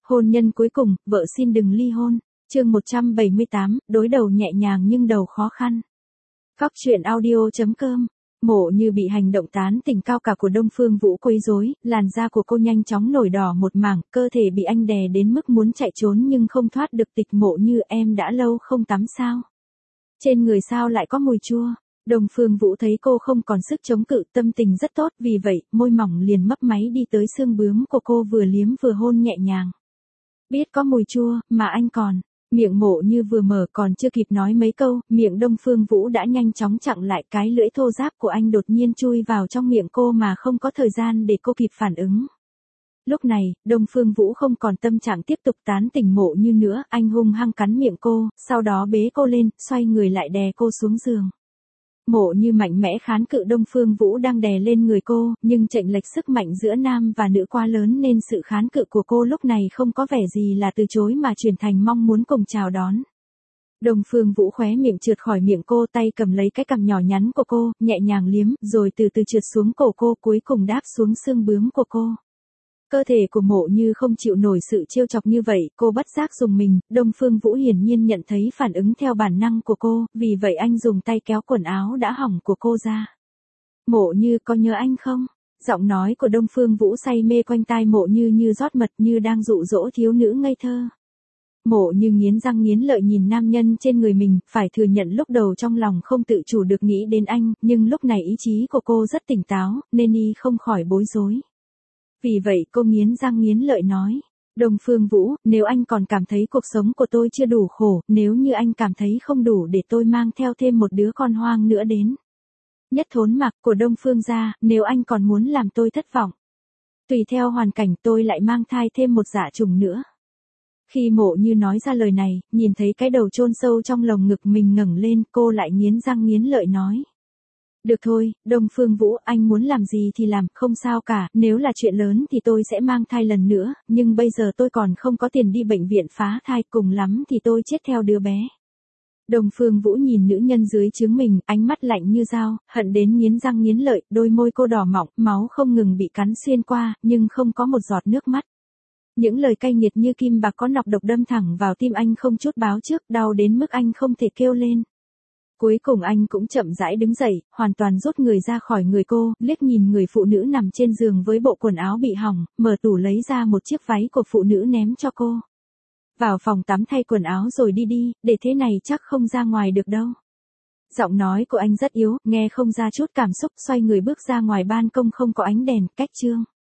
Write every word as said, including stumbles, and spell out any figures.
Hôn nhân cuối cùng, vợ xin đừng ly hôn. Chương một trăm bảy mươi tám, đối đầu nhẹ nhàng nhưng đầu khó khăn. Phóc truyện audio chấm com. Mộ Như bị hành động tán tỉnh cao cả của Đông Phương Vũ quấy rối, làn da của cô nhanh chóng nổi đỏ một mảng, cơ thể bị anh đè đến mức muốn chạy trốn nhưng không thoát được tịch. Mộ Như, em đã lâu không tắm sao? Trên người sao lại có mùi chua? Đông Phương Vũ thấy cô không còn sức chống cự, tâm tình rất tốt, vì vậy, môi mỏng liền mấp máy đi tới xương bướm của cô, vừa liếm vừa hôn nhẹ nhàng. Biết có mùi chua, mà anh còn. Miệng Mộ Như vừa mở còn chưa kịp nói mấy câu, miệng Đông Phương Vũ đã nhanh chóng chặn lại, cái lưỡi thô ráp của anh đột nhiên chui vào trong miệng cô mà không có thời gian để cô kịp phản ứng. Lúc này, Đông Phương Vũ không còn tâm trạng tiếp tục tán tỉnh Mộ Như nữa, anh hung hăng cắn miệng cô, sau đó bế cô lên, xoay người lại đè cô xuống giường. Mộ Như mạnh mẽ kháng cự Đông Phương Vũ đang đè lên người cô, nhưng chênh lệch sức mạnh giữa nam và nữ quá lớn nên sự kháng cự của cô lúc này không có vẻ gì là từ chối mà chuyển thành mong muốn cùng chào đón. Đông Phương Vũ khóe miệng trượt khỏi miệng cô, tay cầm lấy cái cằm nhỏ nhắn của cô, nhẹ nhàng liếm, rồi từ từ trượt xuống cổ cô, cuối cùng đáp xuống xương bướm của cô. Cơ thể của Mộ Như không chịu nổi sự trêu chọc như vậy, cô bất giác rùng mình. Đông Phương Vũ hiển nhiên nhận thấy phản ứng theo bản năng của cô, vì vậy anh dùng tay kéo quần áo đã hỏng của cô ra. Mộ Như, có nhớ anh không? Giọng nói của Đông Phương Vũ say mê quanh tai Mộ Như như rót mật, như đang dụ dỗ thiếu nữ ngây thơ. Mộ Như nghiến răng nghiến lợi nhìn nam nhân trên người mình, phải thừa nhận lúc đầu trong lòng không tự chủ được nghĩ đến anh, nhưng lúc này ý chí của cô rất tỉnh táo, nên y không khỏi bối rối. Vì vậy cô nghiến răng nghiến lợi nói, Đông Phương Vũ, nếu anh còn cảm thấy cuộc sống của tôi chưa đủ khổ, nếu như anh cảm thấy không đủ để tôi mang theo thêm một đứa con hoang nữa đến. Nhất thốn mặc của Đông Phương gia, nếu anh còn muốn làm tôi thất vọng. Tùy theo hoàn cảnh tôi lại mang thai thêm một dã trùng nữa. Khi Mộ Như nói ra lời này, nhìn thấy cái đầu chôn sâu trong lồng ngực mình ngẩng lên, cô lại nghiến răng nghiến lợi nói. Được thôi, Đông Phương Vũ, anh muốn làm gì thì làm, không sao cả, nếu là chuyện lớn thì tôi sẽ mang thai lần nữa, nhưng bây giờ tôi còn không có tiền đi bệnh viện phá thai, cùng lắm thì tôi chết theo đứa bé. Đông Phương Vũ nhìn nữ nhân dưới trướng mình, ánh mắt lạnh như dao, hận đến nghiến răng nghiến lợi, đôi môi cô đỏ mọng, máu không ngừng bị cắn xuyên qua, nhưng không có một giọt nước mắt. Những lời cay nghiệt như kim bạc có nọc độc đâm thẳng vào tim anh không chút báo trước, đau đến mức anh không thể kêu lên. Cuối cùng anh cũng chậm rãi đứng dậy, hoàn toàn rút người ra khỏi người cô, liếc nhìn người phụ nữ nằm trên giường với bộ quần áo bị hỏng, mở tủ lấy ra một chiếc váy của phụ nữ ném cho cô. Vào phòng tắm thay quần áo rồi đi đi, để thế này chắc không ra ngoài được đâu. Giọng nói của anh rất yếu, nghe không ra chút cảm xúc, xoay người bước ra ngoài ban công không có ánh đèn, cách chương.